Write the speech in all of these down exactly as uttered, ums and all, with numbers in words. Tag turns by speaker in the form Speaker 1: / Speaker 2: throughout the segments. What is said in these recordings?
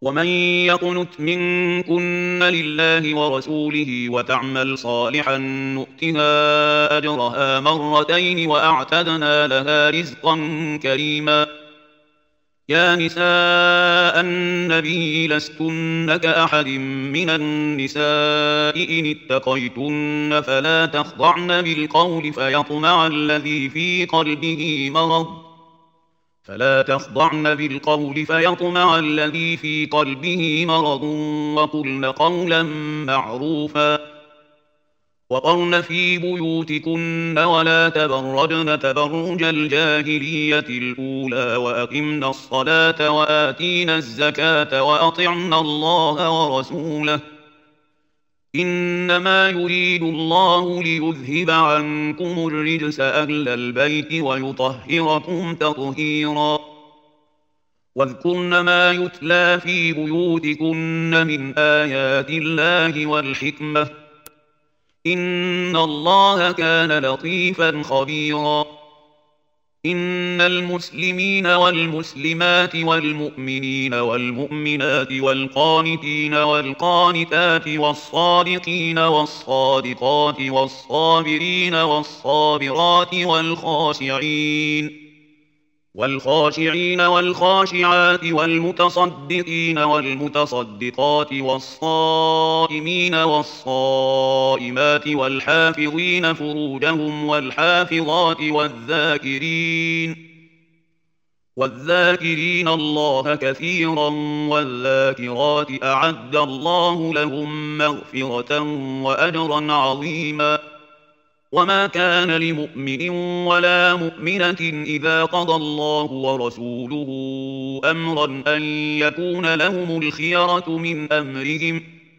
Speaker 1: ومن يقنت منكن لله ورسوله وتعمل صالحا نؤتها أجرها مرتين وأعتدنا لها رزقا كريما. يا نساء النبي لستن كأحد من النساء إن اتقيتن فلا تخضعن بالقول فيطمع الذي في قلبه مرض فلا تخضعن بالقول فيطمع الذي في قلبه مرض وقلن قولا معروفا وقرن في بيوتكن ولا تبرجن تبرج الجاهلية الأولى وأقمن الصلاة وآتينا الزكاة وأطعن الله ورسوله إنما يريد الله ليذهب عنكم الرجس أهل البيت ويطهركم تطهيرا. واذكرن ما يتلى في بيوتكن من آيات الله والحكمة إن الله كان لطيفا خبيرا. إن المسلمين والمسلمات والمؤمنين والمؤمنات والقانتين والقانتات والصادقين والصادقات والصابرين والصابرات والخاشعين والخاشعين والخاشعات والمتصدقين والمتصدقات والصائمين والصائمات والحافظين فروجهم والحافظات والذاكرين والذاكرين الله كثيرا والذاكرات أعد الله لهم مغفرة وأجرا عظيما. وما كان لمؤمن ولا مؤمنة إذا قضى الله ورسوله أمرا أن يكون لهم الخيرة من أمرهم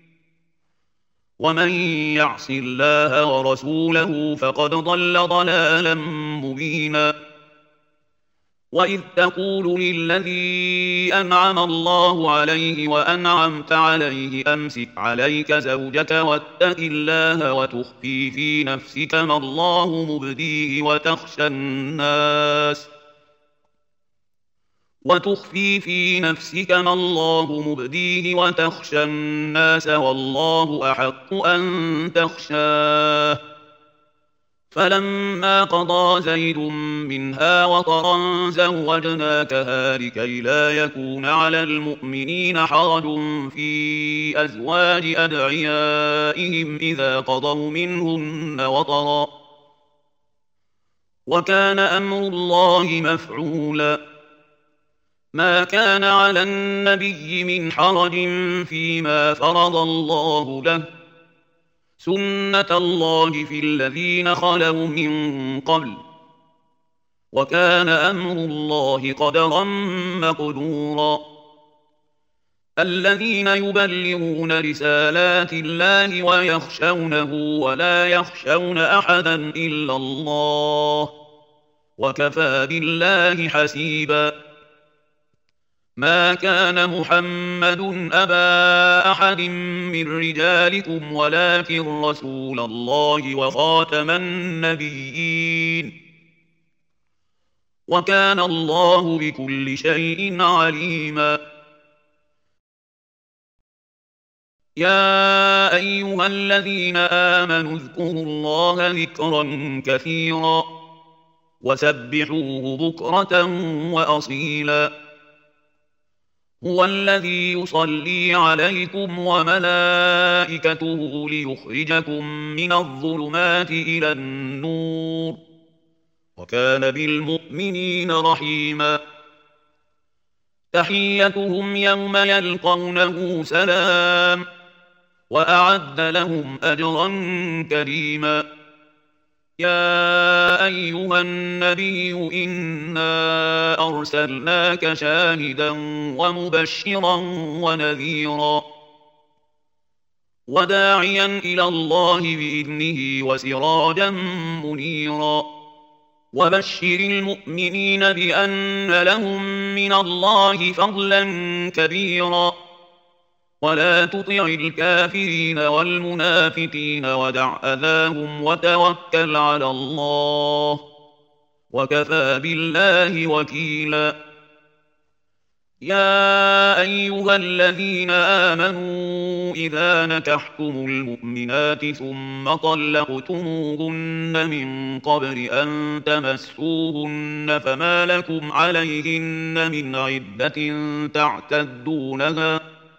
Speaker 1: ومن يعص الله ورسوله فقد ضل ضلالا مبينا. وإذ تقول للذي أنعم الله عليه وأنعمت عليه أمسك عليك زوجك واتق الله وتخفي في نفسك ما الله مبديه وتخشى الناس وتخفي في نفسك ما الله مبديه وتخشى الناس والله أحق أن تخشاه. فلما قضى زيد منها وطرا زوجناكها لكي لا يكون على المؤمنين حرج في أزواج أدعيائهم إذا قضوا منهن وطرا وكان أمر الله مفعولا. ما كان على النبي من حرج فيما فرض الله له سنة الله في الذين خلوا من قبل وكان أمر الله قدرا مقدورا. الذين يبلغون رسالات الله ويخشونه ولا يخشون أحدا إلا الله وكفى بالله حسيبا. ما كان محمد أبا أحد من رجالكم ولكن رسول الله وخاتم النبيين وكان الله بكل شيء عليما. يا أيها الذين آمنوا اذكروا الله ذكرا كثيرا وسبحوه بكرة وأصيلا. هو الذي يصلي عليكم وملائكته ليخرجكم من الظلمات إلى النور وكان بالمؤمنين رحيما. تحيتهم يوم يلقونه سلام وأعد لهم أجرا كريما. يا أيها النبي إنا أرسلناك شاهدا ومبشرا ونذيرا وداعيا إلى الله بإذنه وسراجا منيرا. وبشر المؤمنين بأن لهم من الله فضلا كبيرا ولا تطع الكافرين والمنافقين ودع أذاهم وتوكل على الله وكفى بالله وكيلا. يا أيها الذين آمنوا إذا نكحتم المؤمنات ثم طلقتموهن من قبل أن تمسوهن فما لكم عليهن من عدة تعتدونها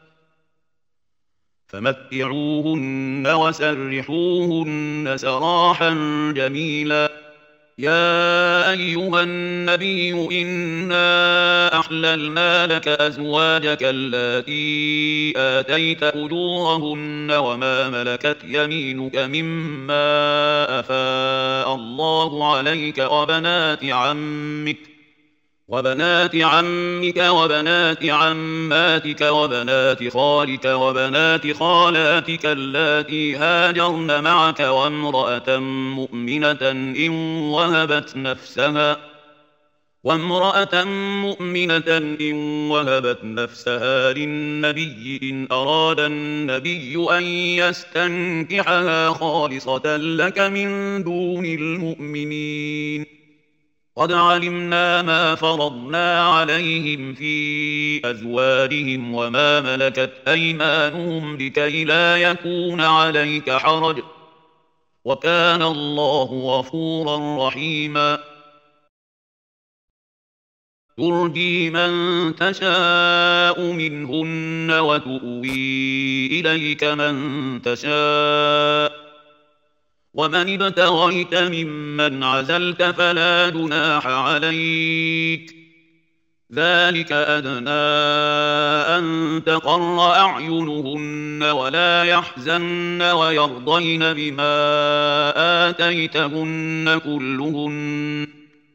Speaker 1: فمتعوهن وسرحوهن سراحا جميلا. يا أيها النبي إنا أحللنا لك أزواجك اللاتي آتيت أجورهن وما ملكت يمينك مما أفاء الله عليك وبنات عمك وبنات عمك وبنات عماتك وبنات خالك وبنات خالاتك اللاتي هاجرن معك وامرأة مؤمنة إن وهبت نفسها وامرأة مؤمنة إن وهبت نفسها للنبي إن أراد النبي أن يستنكحها خالصة لك من دون المؤمنين. قد علمنا ما فرضنا عليهم في أزواجهم وما ملكت أيمانهم لكي لا يكون عليك حرج وكان الله غفورا رحيما. ترجي من تشاء منهن وتؤوي إليك من تشاء ومن ابتغيت ممن عزلت فلا جناح عليك ذلك أدنى أن تقر أعينهن ولا يحزن ويرضين بما آتيتهن كلهن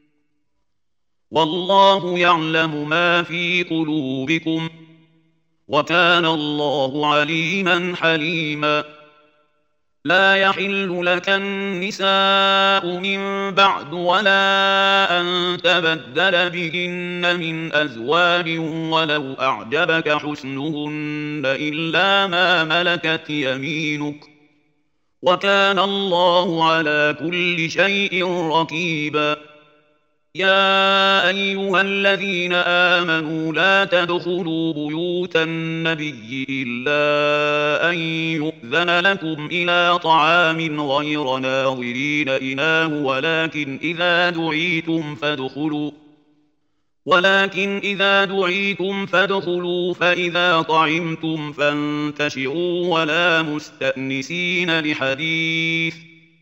Speaker 1: والله يعلم ما في قلوبكم وكان الله عليما حليما. لا يحل لك النساء من بعد ولا أن تبدل بهن من أزواج ولو أعجبك حسنهن إلا ما ملكت يمينك وكان الله على كل شيء رقيبا. يا أيها الذين آمنوا لا تدخلوا بيوت النبي إلا أن يؤذن لكم إلى طعام غير ناظرين إناه ولكن إذا دعيتم فادخلوا ولكن إذا دعيتم فادخلوا فإذا طعمتم فانتشروا ولا مستأنسين لحديث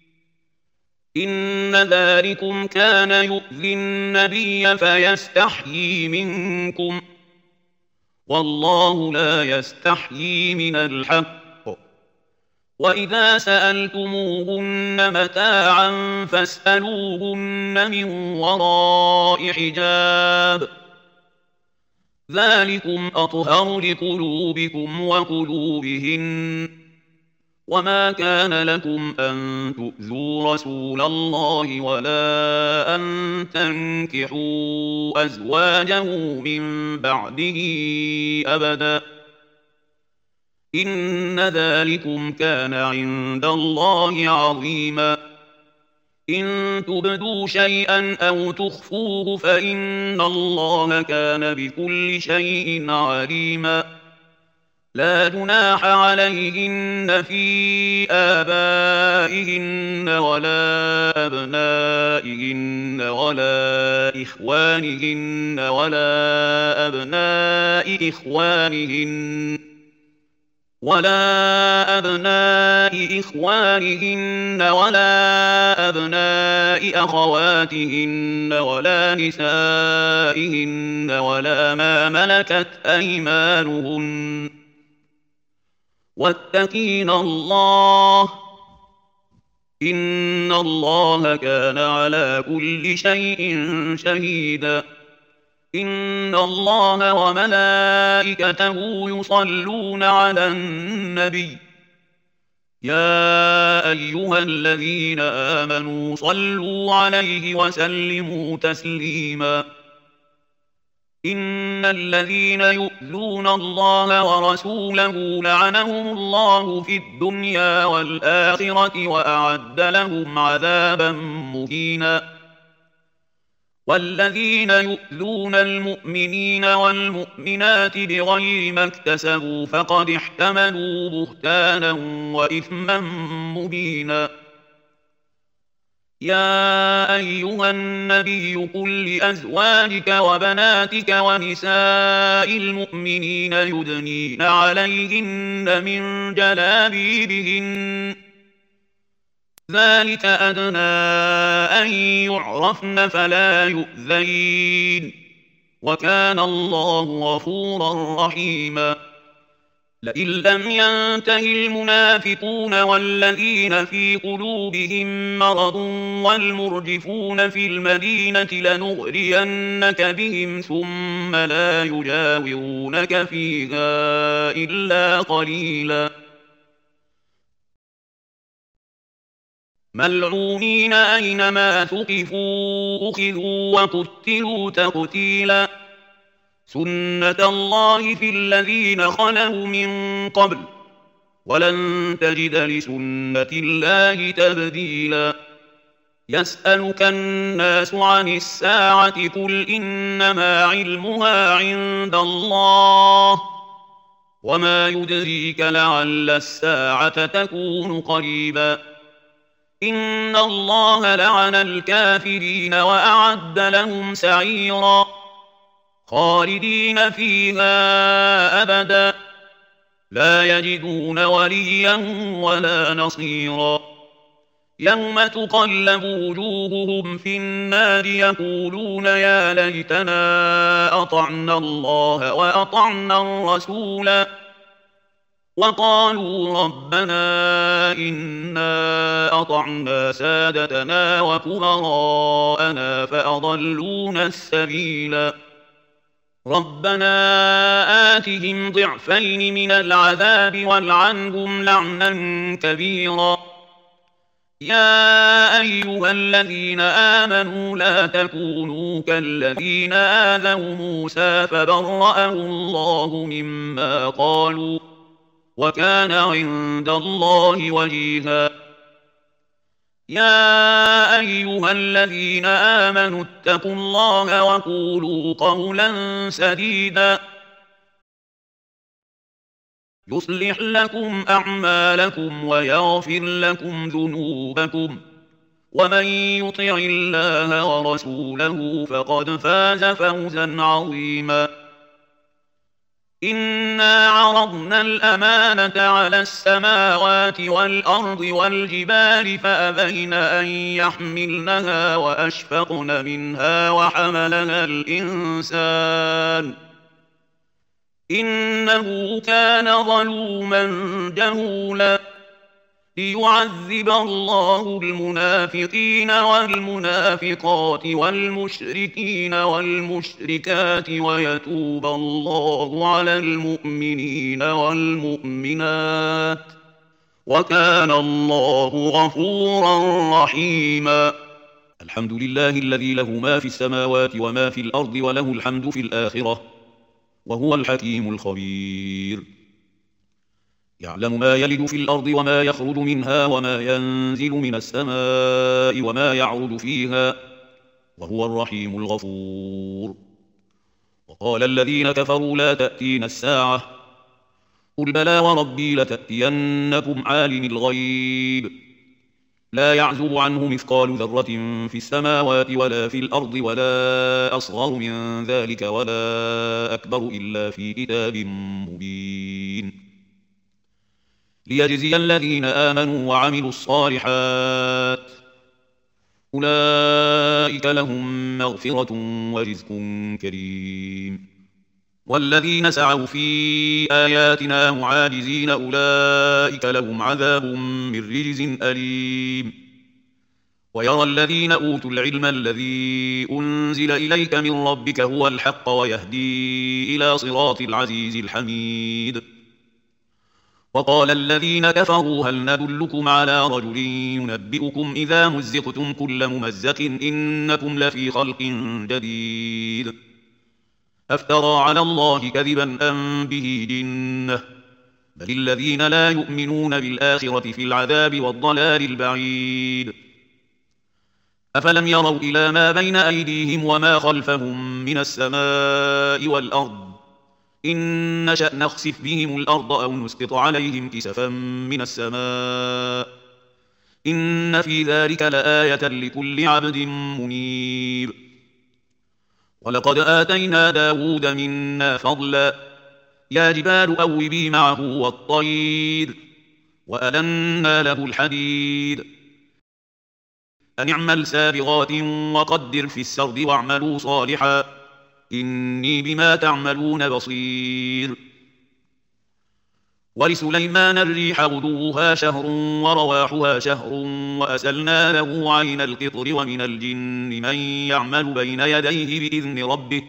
Speaker 1: إن ذلكم كان يؤذي النبي فيستحيي منكم والله لا يستحيي من الحق. وإذا سألتموهن متاعا فاسألوهن من وراء حجاب ذلكم أطهر لقلوبكم وقلوبهن وما كان لكم أن تؤذوا رسول الله ولا أن تنكحوا أزواجه من بعده أبدا إن ذلكم كان عند الله عظيما. إن تبدوا شيئا أو تخفوه فإن الله كان بكل شيء عليما. لا جناح عليهن في آبائهن ولا أبنائهن ولا إخوانهن ولا أبناء إخوانهن ولا أبناء إخوانهن ولا أبناء أخواتهن ولا نسائهن ولا ما ملكت أيمانهن واتقين الله إن الله كان على كل شيء شهيدا. إن الله وملائكته يصلون على النبي يا أيها الذين آمنوا صلوا عليه وسلموا تسليما. إن الذين يؤذون الله ورسوله لعنهم الله في الدنيا والآخرة وأعد لهم عذابا مهينا. والذين يؤذون المؤمنين والمؤمنات بغير ما اكتسبوا فقد احتملوا بهتانا وإثما مبينا. يا أيها النبي قل لأزواجك وبناتك ونساء المؤمنين يدنين عليهن من جلابيبهن ذلك أدنى أن يعرفن فلا يؤذين وكان الله غفورا رحيما. لئن لم ينته المنافقون والذين في قلوبهم مرض والمرجفون في المدينة لنغرينك بهم ثم لا يجاورونك فيها إلا قليلا ملعونين أينما ثقفوا أخذوا وقتلوا تقتيلا. سنة الله في الذين خلوا من قبل ولن تجد لسنة الله تبديلا. يسألك الناس عن الساعة قل إنما علمها عند الله وما يدريك لعل الساعة تكون قريبا. إن الله لعن الكافرين وأعد لهم سعيرا خالدين فيها أبدا لا يجدون وليا ولا نصيرا. يوم تقلب وجوههم في النار يقولون يا ليتنا أطعنا الله وأطعنا الرسولا وقالوا ربنا إنا أطعنا سادتنا وكبراءنا فأضلونا السبيلا. ربنا آتهم ضعفين من العذاب والعنهم لعنا كبيرا. يا أيها الذين آمنوا لا تكونوا كالذين آذوا موسى فبرأه الله مما قالوا وكان عند الله وجيها. يا أيها الذين آمنوا اتقوا الله وقولوا قولا سديدا يصلح لكم أعمالكم ويغفر لكم ذنوبكم ومن يطع الله ورسوله فقد فاز فوزا عظيما. إنا عرضنا الأمانة على السماوات والأرض والجبال فأبين أن يحملنها وأشفقن منها وحملها الإنسان إنه كان ظلوما جهولا. ليعذب الله المنافقين والمنافقات والمشركين والمشركات ويتوب الله على المؤمنين والمؤمنات وكان الله غفورا رحيما. الحمد لله الذي له ما في السماوات وما في الأرض وله الحمد في الآخرة وهو الحكيم الخبير. يعلم ما يلج في الأرض وما يخرج منها وما ينزل من السماء وما يعرج فيها وهو الرحيم الغفور. وقال الذين كفروا لا تأتينا الساعة قل بلى وربي لتأتينكم عالم الغيب لا يعزب عنه مثقال ذرة في السماوات ولا في الأرض ولا أصغر من ذلك ولا أكبر إلا في كتاب مبين ليجزي الذين آمنوا وعملوا الصالحات أولئك لهم مغفرة ورزق كريم. والذين سعوا في آياتنا معاجزين أولئك لهم عذاب من رجز أليم. ويرى الذين أوتوا العلم الذي أنزل إليك من ربك هو الحق ويهدي إلى صراط العزيز الحميد. وقال الذين كفروا هل ندلكم على رجل ينبئكم إذا مزقتم كل ممزق إنكم لفي خلق جديد أفترى على الله كذبا أم به جنة بل الذين لا يؤمنون بالآخرة في العذاب والضلال البعيد. أفلم يروا إلى ما بين أيديهم وما خلفهم من السماء والأرض إن نشأ نخسف بهم الأرض أو نسقط عليهم كسفا من السماء إن في ذلك لآية لكل عبد منيب. ولقد آتينا داود منا فضلا يا جبال أوبي معه والطير وألنا له الحديد أن اعمل سابغات وقدر في السرد واعملوا صالحا إني بما تعملون بصير. ولسليمان الريح غدوها شهر ورواحها شهر وأسلنا له عين القطر ومن الجن من يعمل بين يديه بإذن ربه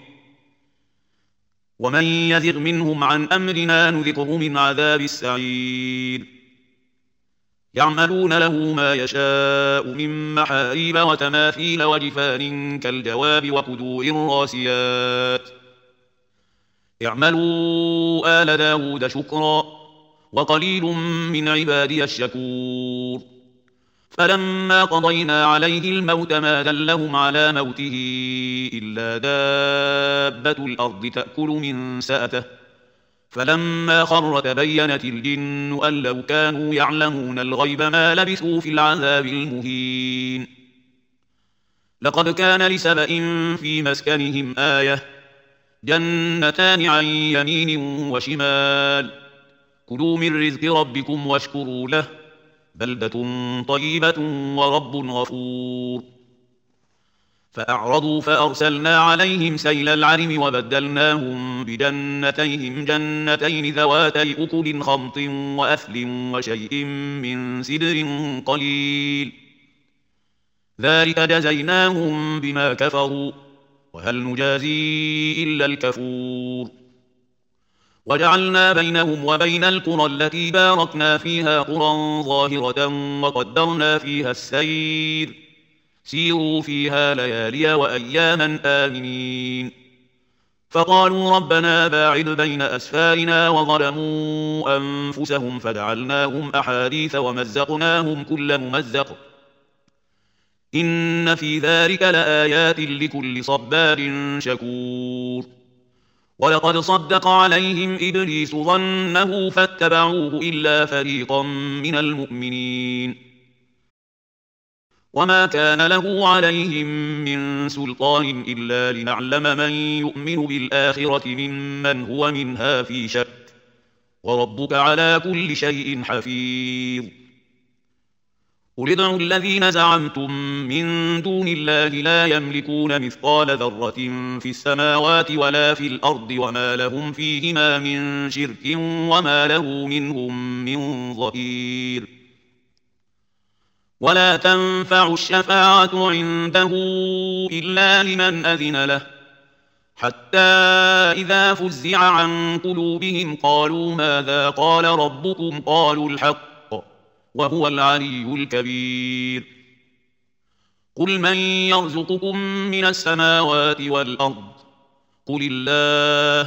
Speaker 1: ومن يزغ منهم عن أمرنا نذقه من عذاب السعير. يعملون له ما يشاء من محاريب وتماثيل وجفان كالجواب وقدور راسيات اعملوا آل داود شكرا وقليل من عبادي الشكور. فلما قضينا عليه الموت ما دلهم على موته إلا دابة الأرض تأكل من سأته فلما خر تبينت الجن أن لو كانوا يعلمون الغيب ما لبثوا في العذاب المهين. لقد كان لسبإ في مسكنهم آية جنتان عن يمين وشمال كلوا من رزق ربكم واشكروا له بلدة طيبة ورب غفور. فأعرضوا فأرسلنا عليهم سيل العرم وبدلناهم بجنتيهم جنتين ذواتي أكل خمط وأثل وشيء من سدر قليل ذلك جزيناهم بما كفروا وهل نجازي إلا الكفور. وجعلنا بينهم وبين القرى التي باركنا فيها قرى ظاهرة وقدرنا فيها السير سيروا فيها ليالي وأياما آمنين. فقالوا ربنا باعد بين أسفارنا وظلموا أنفسهم فجعلناهم أحاديث ومزقناهم كل ممزق إن في ذلك لآيات لكل صبار شكور. ولقد صدق عليهم إبليس ظنه فاتبعوه إلا فريقا من المؤمنين وما كان له عليهم من سلطان إلا لنعلم من يؤمن بالآخرة ممن هو منها في شك وربك على كل شيء حفيظ. قل ادعوا الذين زعمتم من دون الله لا يملكون مثقال ذرة في السماوات ولا في الأرض وما لهم فيهما من شرك وما له منهم من ظهير. ولا تنفع الشفاعة عنده إلا لمن أذن له حتى إذا فزع عن قلوبهم قالوا ماذا قال ربكم قالوا الحق وهو العلي الكبير. قل من يرزقكم من السماوات والأرض قل الله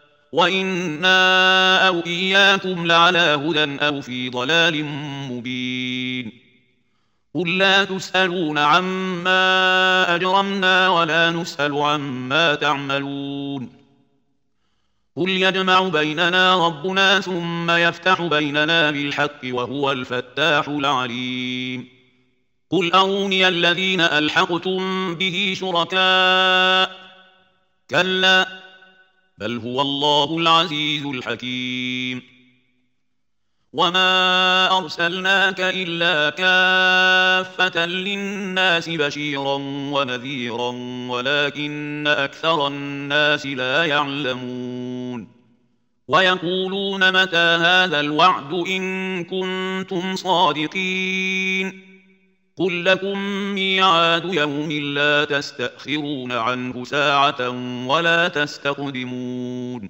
Speaker 1: وإنا أو إياكم لعلى هدى أو في ضلال مبين. قل لا تسألون عما أجرمنا ولا نسأل عما تعملون. قل يجمع بيننا ربنا ثم يفتح بيننا بالحق وهو الفتاح العليم. قل أروني الذين ألحقتم به شركاء كلا بل هو الله العزيز الحكيم. وما أرسلناك إلا كافة للناس بشيرا ونذيرا ولكن أكثر الناس لا يعلمون. ويقولون متى هذا الوعد إن كنتم صادقين قل لكم ميعاد يوم لا تستأخرون عنه ساعة ولا تستقدمون.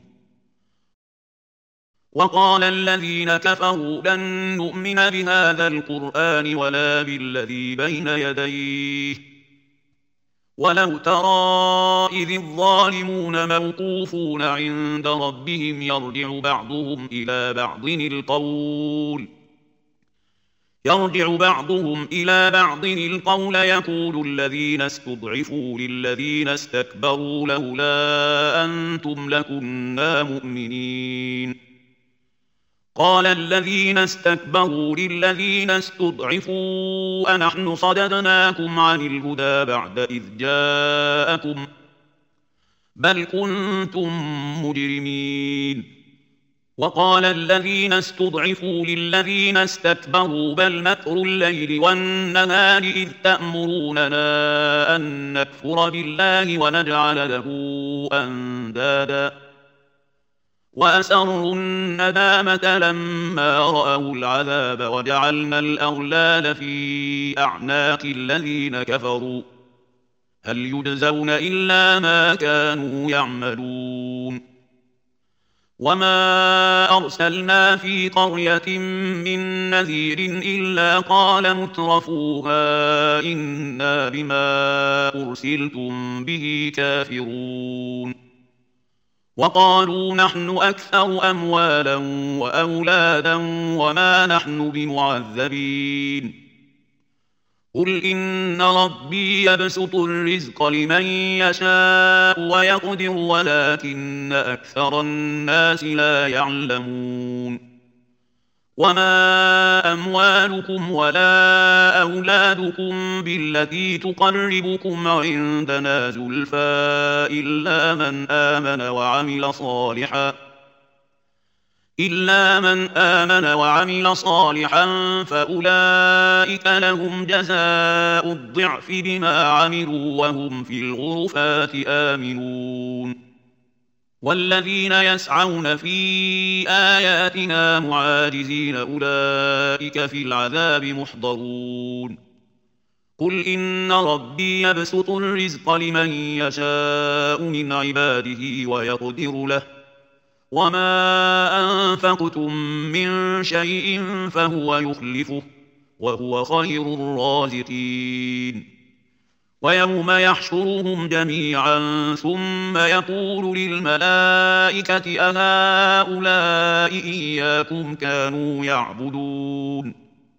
Speaker 1: وقال الذين كفروا لن نؤمن بهذا القرآن ولا بالذي بين يديه ولو ترى إذ الظالمون موقوفون عند ربهم يرجع بعضهم إلى بعض القول يرجع بعضهم إلى بعض القول يقول الذين استضعفوا للذين استكبروا لولا أنتم لكنا مؤمنين قال الذين استكبروا للذين استضعفوا أنحن صددناكم عن الهدى بعد إذ جاءكم بل كنتم مجرمين وقال الذين استضعفوا للذين استكبروا بل مكر الليل والنهار إذ تأمروننا أن نكفر بالله ونجعل له أندادا وأسروا الندامة لما رأوا العذاب وجعلنا الأغلال في أعناق الذين كفروا هل يجزون إلا ما كانوا يعملون وما أرسلنا في قرية من نذير إلا قال مترفوها إنا بما أرسلتم به كافرون وقالوا نحن أكثر أموالا وأولادا وما نحن بمعذبين قل إن ربي يبسط الرزق لمن يشاء ويقدر ولكن أكثر الناس لا يعلمون وما أموالكم ولا أولادكم بالتي تقربكم عندنا زلفى إلا من آمن وعمل صالحا إلا من آمن وعمل صالحا فأولئك لهم جزاء الضعف بما عملوا وهم في الغرفات آمنون والذين يسعون في آياتنا معاجزين أولئك في العذاب محضرون قل إن ربي يبسط الرزق لمن يشاء من عباده ويقدر له وما أنفقتم من شيء فهو يخلفه وهو خير الرازقين ويوم يحشرهم جميعا ثم يقول للملائكة أهؤلاء إياكم كانوا يعبدون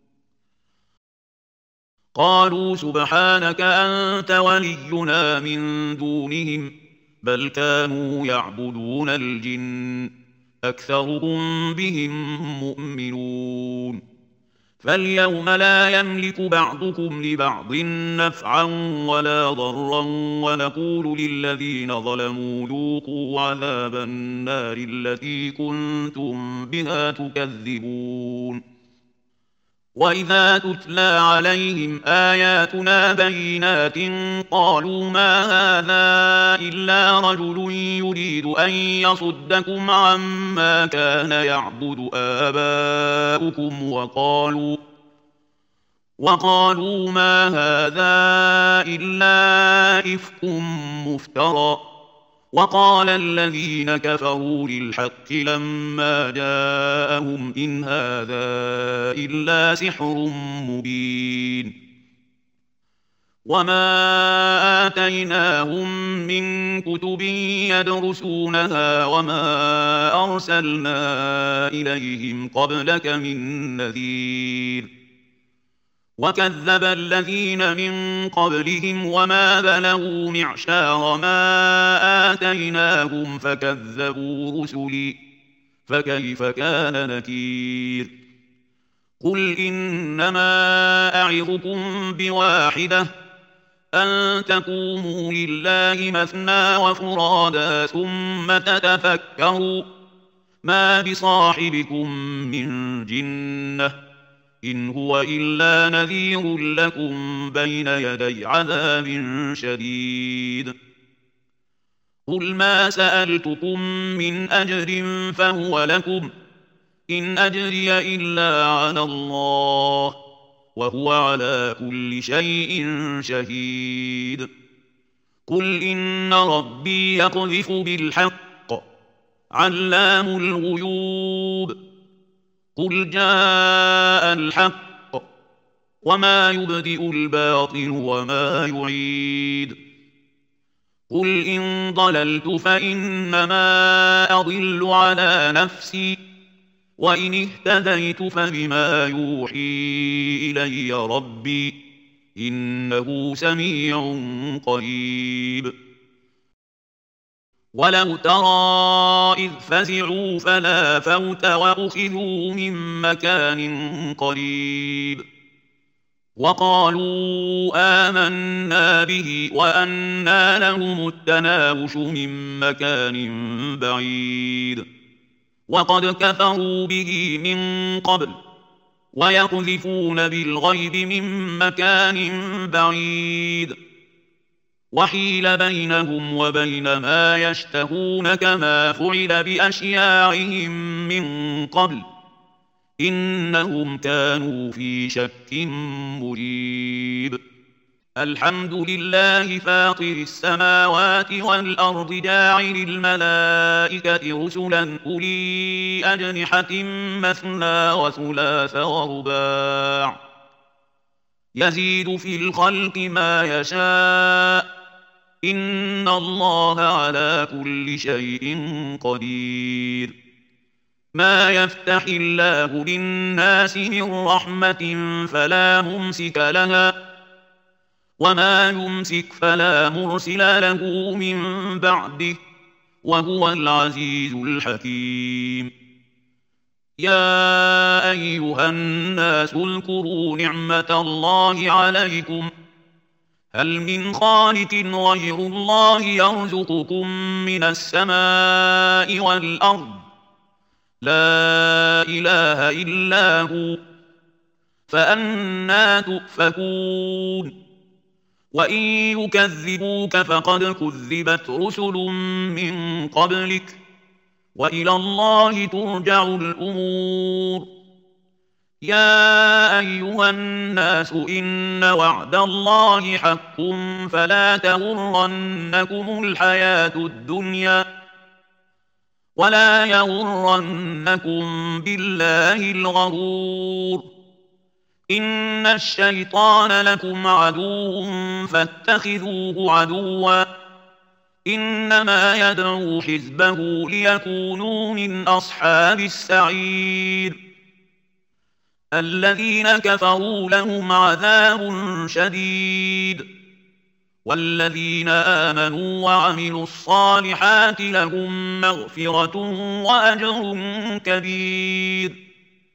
Speaker 1: قالوا سبحانك أنت ولينا من دونهم بل كانوا يعبدون الجن أكثرهم بهم مؤمنون فاليوم لا يملك بعضكم لبعض نفعا ولا ضرا ونقول للذين ظلموا ذوقوا عذاب النار التي كنتم بها تكذبون وإذا تتلى عليهم آياتنا بينات قالوا ما هذا إلا رجل يريد أن يصدكم عما كان يعبد آباؤكم وقالوا وقالوا ما هذا إلا إفك مفترى وقال الذين كفروا للحق لما جاءهم إن هذا إلا سحر مبين وما آتيناهم من كتب يدرسونها وما أرسلنا إليهم قبلك من نذير وكذب الذين من قبلهم وما بلغوا معشار ما آتيناهم فكذبوا رسلي فكيف كان نكير قل إنما أعظكم بواحدة أن تقوموا لله مثنى وفرادا ثم تتفكروا ما بصاحبكم من جنة إن هو إلا نذير لكم بين يدي عذاب شديد قل ما سألتكم من أجر فهو لكم إن أجري إلا على الله وهو على كل شيء شهيد قل إن ربي يقذف بالحق علام الغيوب قل جاء الحق وما يبدئ الباطل وما يعيد قل إن ضللت فإنما أضل على نفسي وإن اهتديت فبما يوحي إلي ربي إنه سميع قريب. ولو ترى إذ فزعوا فلا فوت وأخذوا من مكان قريب وقالوا آمنا به وأنى لهم التناوش من مكان بعيد وقد كفروا به من قبل ويقذفون بالغيب من مكان بعيد وحيل بينهم وبين ما يشتهون كما فعل بأشياعهم من قبل إنهم كانوا في شك مريب. الحمد لله فاطر السماوات والأرض جاعل الملائكة رسلا أولي أجنحة مثنى وثلاث ورباع يزيد في الخلق ما يشاء إن الله على كل شيء قدير. ما يفتح الله للناس من رحمة فلا ممسك لها وما يمسك فلا مرسل له من بعده وهو العزيز الحكيم. يا أيها الناس اذكروا نعمة الله عليكم هل من خالق غير الله يرزقكم من السماء والأرض لا إله إلا هو فأنى تؤفكون. وإن يكذبوك فقد كذبت رسل من قبلك وإلى الله ترجع الأمور. يا أيها الناس إن وعد الله حق فلا تغرنكم الحياة الدنيا ولا يغرنكم بالله الغرور. إن الشيطان لكم عدو فاتخذوه عدوا إنما يدعو حزبه ليكونوا من أصحاب السعير. الذين كفروا لهم عذاب شديد والذين آمنوا وعملوا الصالحات لهم مغفرة وأجر كبير.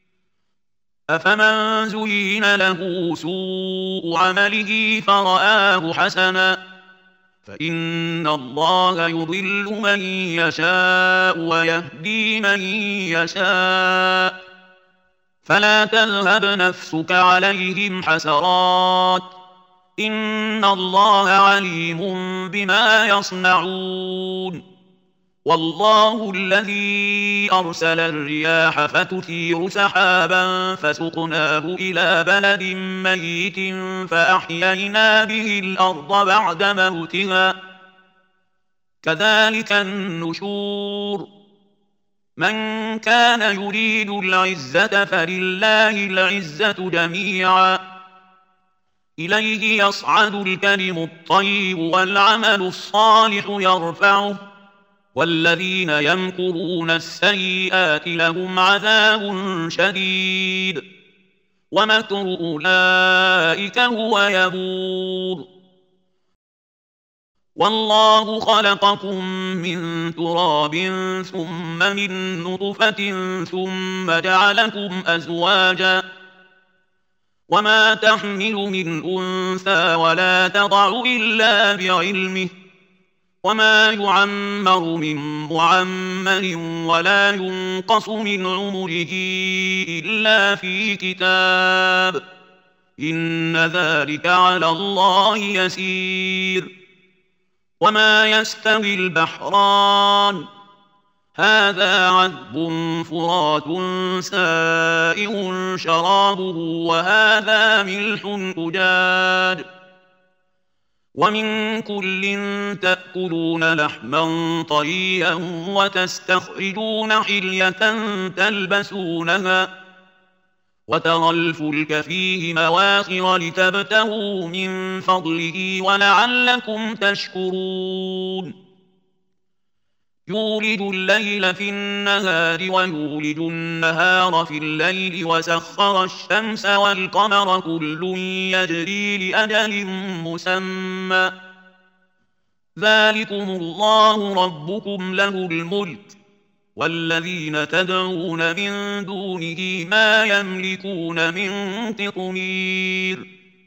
Speaker 1: أفمن زين له سوء عمله فرآه حسنا فإن الله يضل من يشاء ويهدي من يشاء فلا تذهب نفسك عليهم حسرات إن الله عليم بما يصنعون. والله الذي أرسل الرياح فتثير سحابا فسقناه إلى بلد ميت فأحيينا به الأرض بعد موتها كذلك النشور. من كان يريد العزة فلله العزة جميعا إليه يصعد الكلم الطيب والعمل الصالح يرفعه والذين يمكرون السيئات لهم عذاب شديد ومكر أولئك هو يبور. والله خلقكم من تراب ثم من نطفة ثم جعلكم أزواجا وما تحمل من أنثى ولا تضع إلا بعلمه وما يعمر من معمر ولا ينقص من عمره إلا في كتاب إن ذلك على الله يسير. وما يستوي البحران هذا عذب فرات سائغ شرابه وهذا ملح أجاج ومن كل تأكلون لحما طريا وتستخرجون حلية تلبسونها وترى الفلك فيه مواخر لتبتغوا من فضله ولعلكم تشكرون. يولج الليل في النهار ويولج النهار في الليل وسخر الشمس والقمر كل يجري لأجل مسمى ذلكم الله ربكم له الملك والذين تدعون من دونه ما يملكون من قطمير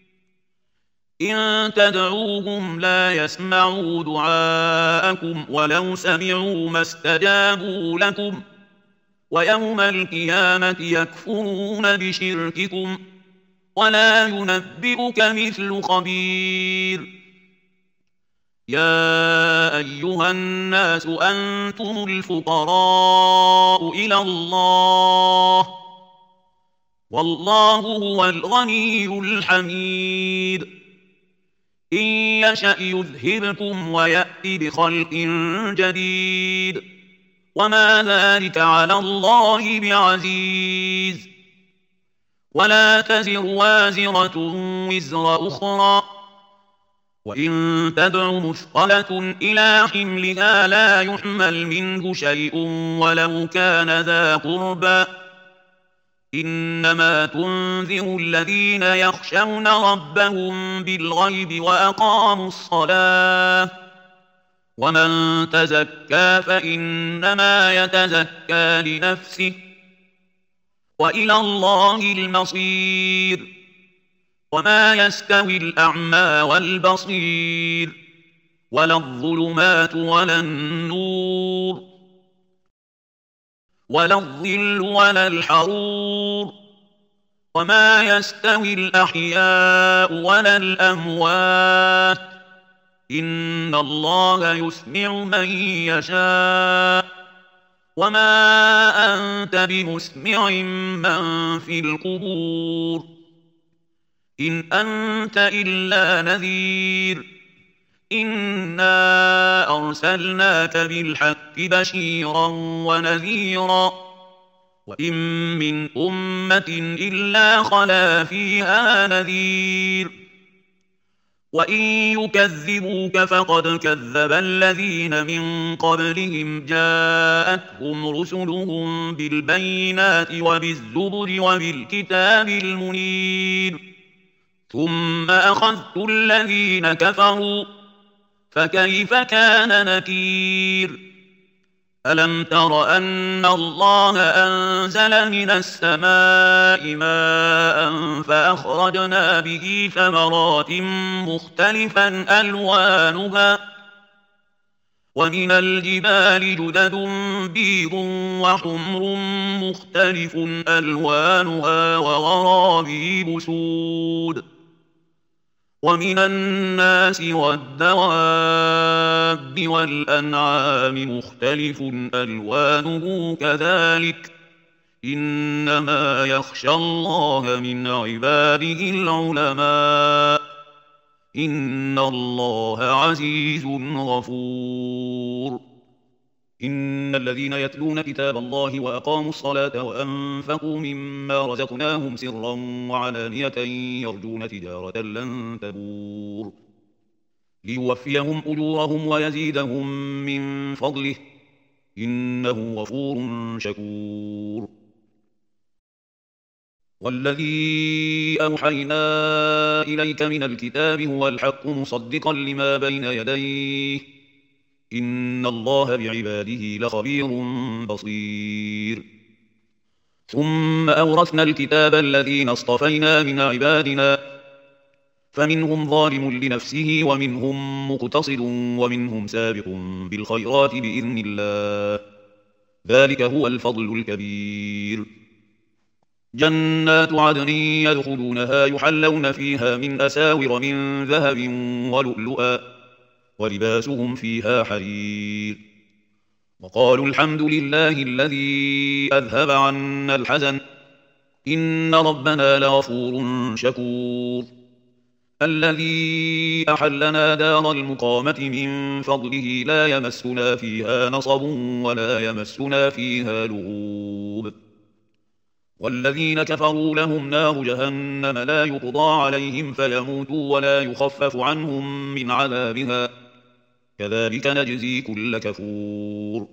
Speaker 1: إن تدعوهم لا يسمعوا دعاءكم ولو سمعوا ما استجابوا لكم ويوم القيامة يكفرون بشرككم ولا ينبئك مثل خبير يا أيها الناس أنتم الفقراء إلى الله والله هو الغني الحميد إن يشأ يذهبكم ويأتي بخلق جديد وما ذلك على الله بعزيز ولا تزر وازرة وزر أخرى وإن تدع مثقلة إلى حملها لا يحمل منه شيء ولو كان ذا قربى إنما تنذر الذين يخشون ربهم بالغيب وأقاموا الصلاة ومن تزكى فإنما يتزكى لنفسه وإلى الله المصير وما يستوي الأعمى والبصير ولا الظلمات ولا النور ولا الظل ولا الحرور وما يستوي الأحياء ولا الأموات إن الله يسمع من يشاء وما أنت بمسمع من في القبور إن أنت إلا نذير إنا أرسلناك بالحق بشيرا ونذيرا وإن من أمة إلا خلا فيها نذير وإن يكذبوك فقد كذب الذين من قبلهم جاءتهم رسلهم بالبينات وبالزبر وبالكتاب المنير ثم أخذت الذين كفروا فكيف كان نكير ألم تر أن الله أنزل من السماء ماء فأخرجنا به ثمرات مختلفا ألوانها ومن الجبال جدد بيض وحمر مختلف ألوانها وغرابيب سود ومن الناس والدواب والأنعام مختلف ألوانه كذلك إنما يخشى الله من عباده العلماء إن الله عزيز غفور إن الذين يتلون كتاب الله وأقاموا الصلاة وأنفقوا مما رزقناهم سرا وعلانية يرجون تجارة لن تبور ليوفيهم أجورهم ويزيدهم من فضله إنه غفور شكور والذي أوحينا إليك من الكتاب هو الحق مصدقا لما بين يديه إن الله بعباده لخبير بصير ثم أورثنا الكتاب الذين اصطفينا من عبادنا فمنهم ظالم لنفسه ومنهم مقتصد ومنهم سابق بالخيرات بإذن الله ذلك هو الفضل الكبير جنات عدن يدخلونها يحلون فيها من أساور من ذهب ولؤلؤا ولباسهم فيها حرير وقالوا الحمد لله الذي أذهب عنا الحزن إن ربنا لغفور شكور الذي أحلنا دار المقامة من فضله لا يمسنا فيها نصب ولا يمسنا فيها لغوب والذين كفروا لهم نار جهنم لا يقضى عليهم فيموتوا ولا يخفف عنهم من عذابها كذلك نجزي كل كفور.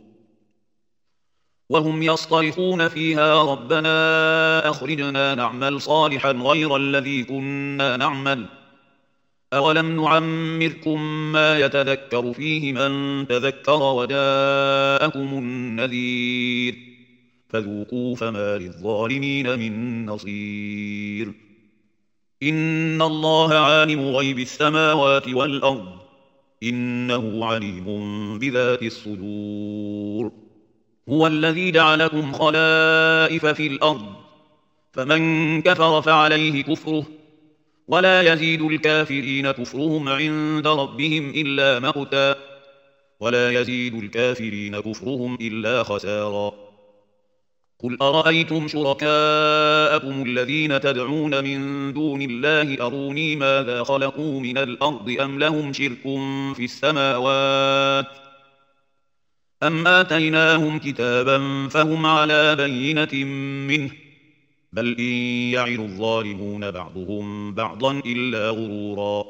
Speaker 1: وهم يصطرخون فيها ربنا أخرجنا نعمل صالحا غير الذي كنا نعمل أولم نعمركم ما يتذكر فيه من تذكر وجاءكم النذير فذوقوا فما للظالمين من نصير. إن الله عالم غيب السماوات والأرض إنه عليم بذات الصدور. هو الذي جعلكم خلائف في الأرض فمن كفر فعليه كفره ولا يزيد الكافرين كفرهم عند ربهم إلا مقتا ولا يزيد الكافرين كفرهم إلا خسارا. قل أرأيتم شركاءكم الذين تدعون من دون الله أروني ماذا خلقوا من الأرض أم لهم شرك في السماوات أم آتيناهم كتابا فهم على بينة منه بل إن يعد الظالمون بعضهم بعضا إلا غرورا.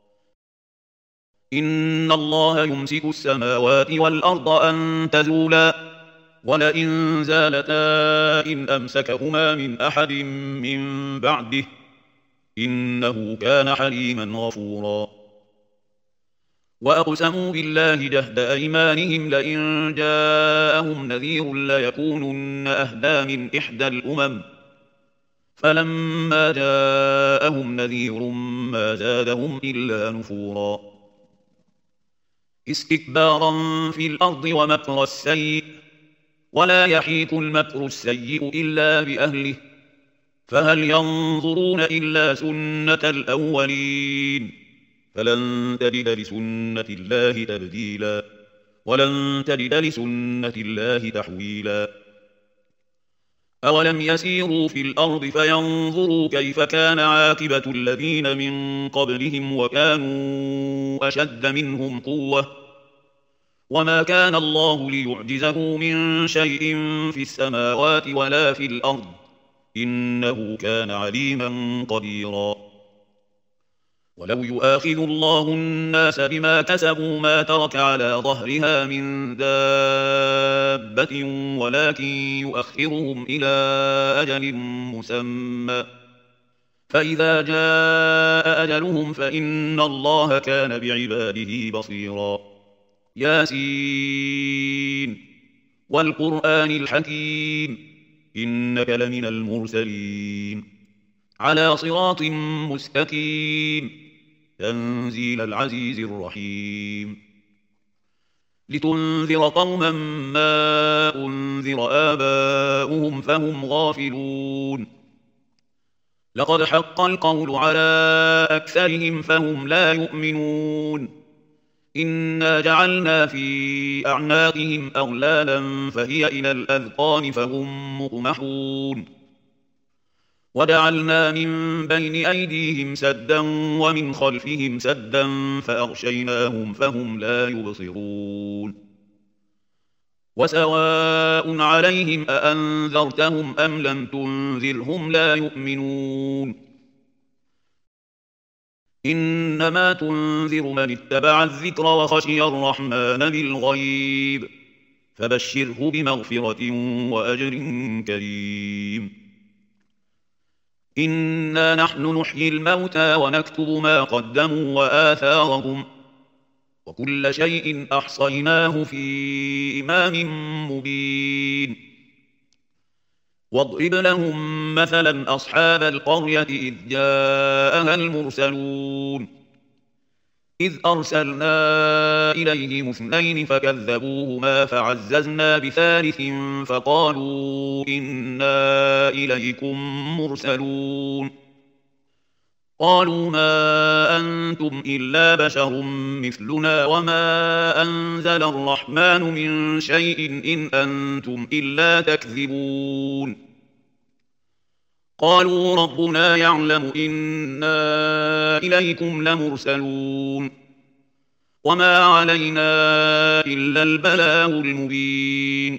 Speaker 1: إن الله يمسك السماوات والأرض أن تزولا ولئن زالتا إن أمسكهما من أحد من بعده إنه كان حليما غفورا. وأقسموا بالله جهد أيمانهم لئن جاءهم نذير ليكونن أهدى من إحدى الأمم فلما جاءهم نذير ما زادهم إلا نفورا. استكبارا في الأرض ومكر السيء ولا يحيق المكر السيء إلا بأهله فهل ينظرون إلا سنة الأولين فلن تجد لسنة الله تبديلا ولن تجد لسنة الله تحويلا. أولم يسيروا في الأرض فينظروا كيف كان عاقبة الذين من قبلهم وكانوا أشد منهم قوة وما كان الله ليعجزه من شيء في السماوات ولا في الأرض إنه كان عليما قديرا. ولو يؤاخذ الله الناس بما كسبوا ما ترك على ظهرها من دابة ولكن يؤخرهم إلى أجل مسمى فإذا جاء أجلهم فإن الله كان بعباده بصيرا. ياسين والقرآن الحكيم إنك لمن المرسلين على صراط مستقيم تنزيل العزيز الرحيم. لتنذر قوما ما أنذر آباؤهم فهم غافلون لقد حق القول على أكثرهم فهم لا يؤمنون. إنا جعلنا في أعناقهم أغلالا فهي إلى الأذقان فهم مقمحون وجعلنا من بين أيديهم سدا ومن خلفهم سدا فأغشيناهم فهم لا يبصرون. وسواء عليهم أأنذرتهم أم لم تنذرهم لا يؤمنون. إنما تنذر من اتبع الذكر وخشي الرحمن بالغيب فبشره بمغفرة وأجر كريم. إنا نحن نحيي الموتى ونكتب ما قدموا وآثارهم وكل شيء أحصيناه في إمام مبين. واضرب لهم مثلا أصحاب القرية إذ جاءها المرسلون إذ أرسلنا إليهم اثنين فكذبوهما فعززنا بثالث فقالوا إنا إليكم مرسلون قالوا ما أنتم إلا بشر مثلنا وما أنزل الرحمن من شيء إن أنتم إلا تكذبون. قالوا ربنا يعلم إنا إليكم لمرسلون وما علينا إلا البلاغ المبين.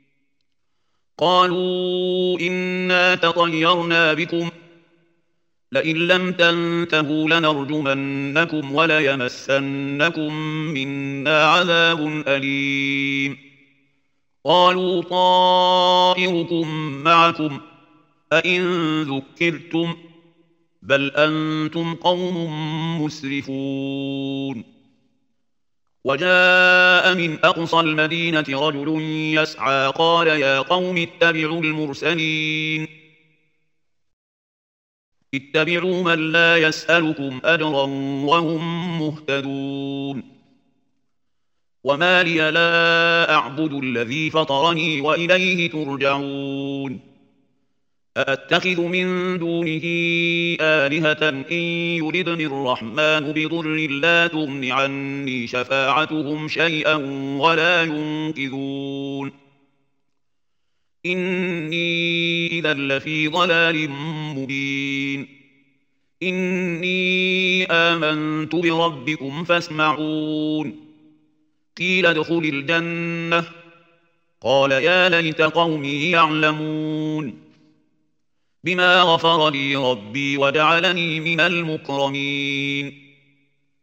Speaker 1: قالوا إنا تطيرنا بكم لئن لم تنتهوا لنرجمنكم وليمسنكم منا عذاب أليم قالوا طائركم معكم أئن ذكرتم بل أنتم قوم مسرفون وجاء من أقصى المدينة رجل يسعى قال يا قوم اتبعوا المرسلين اتبعوا من لا يسألكم أجرا وهم مهتدون وما لي لا أعبد الذي فطرني وإليه ترجعون أأتخذ من دونه آلهة إن يردني الرحمن بضر لا تغن عني شفاعتهم شيئا ولا ينقذون إني إذا لفي ضلال مبين إني آمنت بربكم فاسمعون قيل ادخل الجنة قال يا ليت قومي يعلمون بما غفر لي ربي وجعلني من المكرمين